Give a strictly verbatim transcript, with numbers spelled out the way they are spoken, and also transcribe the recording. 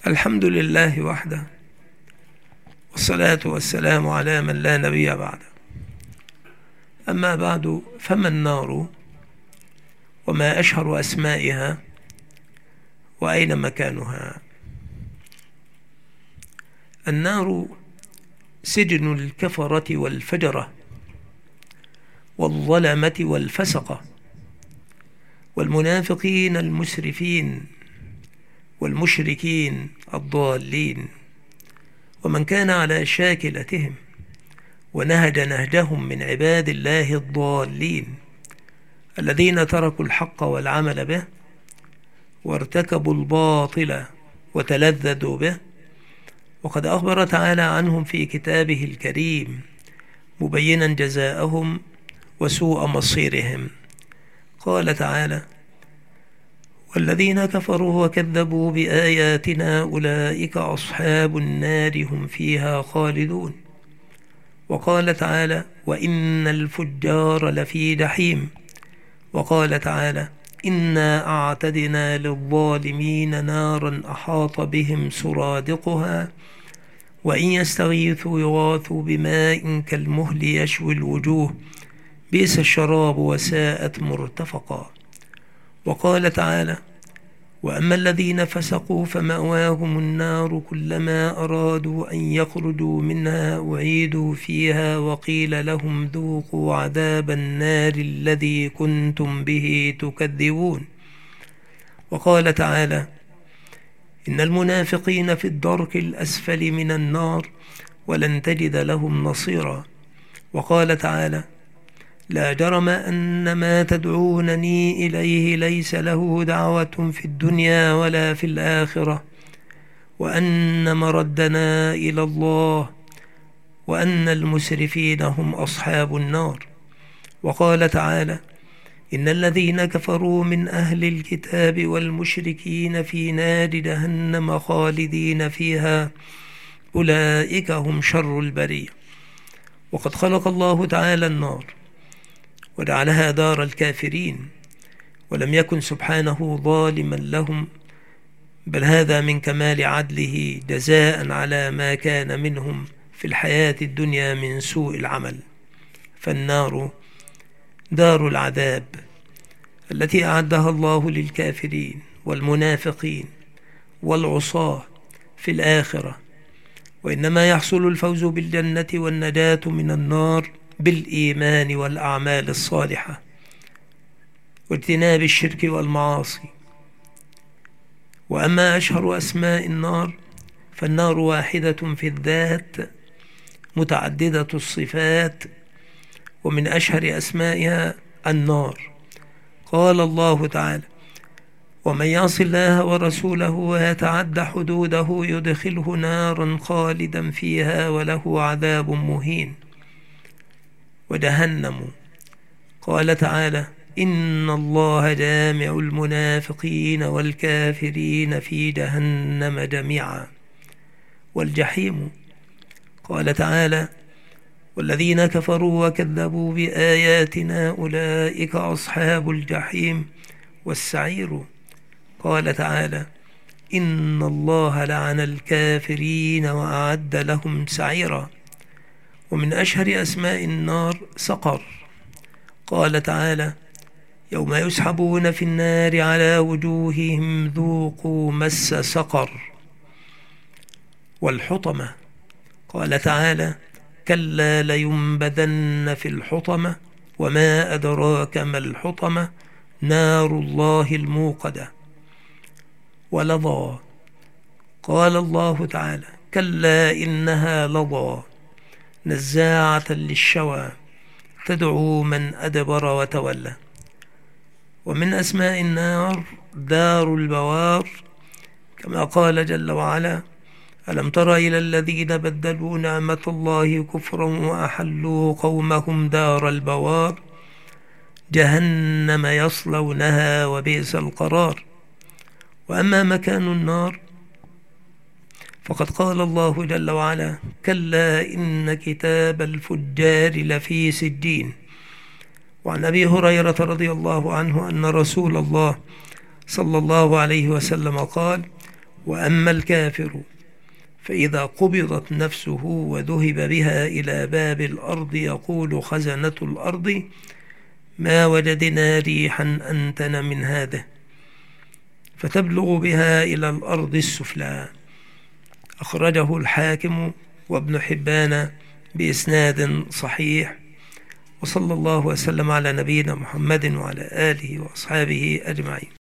الحمد لله وحده، والصلاة والسلام على من لا نبي بعده. أما بعد، فما النار وما أشهر أسمائها وأين مكانها؟ النار سجن الكفرة والفجرة والظلمة والفسقة والمنافقين المسرفين والمشركين الضالين، ومن كان على شاكلتهم ونهج نهجهم من عباد الله الضالين الذين تركوا الحق والعمل به وارتكبوا الباطل وتلذذوا به. وقد أخبر تعالى عنهم في كتابه الكريم مبينا جزاءهم وسوء مصيرهم. قال تعالى: والذين كفروا وكذبوا بآياتنا أولئك أصحاب النار هم فيها خالدون. وقال تعالى: وإن الفجار لفي جحيم. وقال تعالى: إنا أعتدنا للظالمين نارا أحاط بهم سرادقها وإن يستغيثوا يغاثوا بماء كالمهل يشوي الوجوه بئس الشراب وساءت مرتفقا. وقال تعالى: وأما الذين فسقوا فمأواهم النار كلما أرادوا أن يخرجوا منها أعيدوا فيها وقيل لهم ذوقوا عذاب النار الذي كنتم به تكذبون. وقال تعالى: إن المنافقين في الدرك الأسفل من النار ولن تجد لهم نصيرا. وقال تعالى: لا جرم أن ما تدعونني إليه ليس له دعوة في الدنيا ولا في الآخرة، وأن مردنا إلى الله، وأن المسرفين هم أصحاب النار. وقال تعالى: إن الذين كفروا من أهل الكتاب والمشركين في نار جهنم خالدين فيها أولئك هم شر البرية. وقد خلق الله تعالى النار وجعلها دار الكافرين، ولم يكن سبحانه ظالما لهم، بل هذا من كمال عدله جزاء على ما كان منهم في الحياة الدنيا من سوء العمل. فالنار دار العذاب التي أعدها الله للكافرين والمنافقين والعصاة في الآخرة، وإنما يحصل الفوز بالجنة والنجاة من النار بالإيمان والأعمال الصالحة واجتناب الشرك والمعاصي. وأما أشهر أسماء النار فالنار واحدة في الذات متعددة الصفات، ومن أشهر أسمائها النار. قال الله تعالى: ومن يعص الله ورسوله ويتعد حدوده يدخله نارا خالدا فيها وله عذاب مهين. وجهنم قال تعالى: إن الله جامع المنافقين والكافرين في جهنم جميعا. والجحيم قال تعالى: والذين كفروا وكذبوا بآياتنا أولئك أصحاب الجحيم. والسعير قال تعالى: إن الله لعن الكافرين وأعد لهم سعيرا. ومن أشهر أسماء النار سقر. قال تعالى: يوم يسحبون في النار على وجوههم ذوقوا مس سقر. والحطمة قال تعالى: كلا لينبذن في الحطمة وما أدراك ما الحطمة نار الله الموقدة. ولظى قال الله تعالى: كلا إنها لظى نزاعة للشوى تدعو من أدبر وتولى. ومن أسماء النار دار البوار، كما قال جل وعلا: ألم تر إلى الذين بدلوا نعمة الله كفرا وأحلوا قومهم دار البوار جهنم يصلونها وبئس القرار. وأما مكان النار فقد قال الله جل وعلا: كلا إن كتاب الفجار لفي سجين. وعن أبي هريرة رضي الله عنه أن رسول الله صلى الله عليه وسلم قال: وأما الكافر فإذا قبضت نفسه وذهب بها إلى باب الأرض يقول خزنة الأرض ما وجدنا ريحا أنتن من هذا، فتبلغ بها إلى الأرض السفلى. أخرجه الحاكم وابن حبان بإسناد صحيح. وصلى الله وسلم على نبينا محمد وعلى آله وأصحابه أجمعين.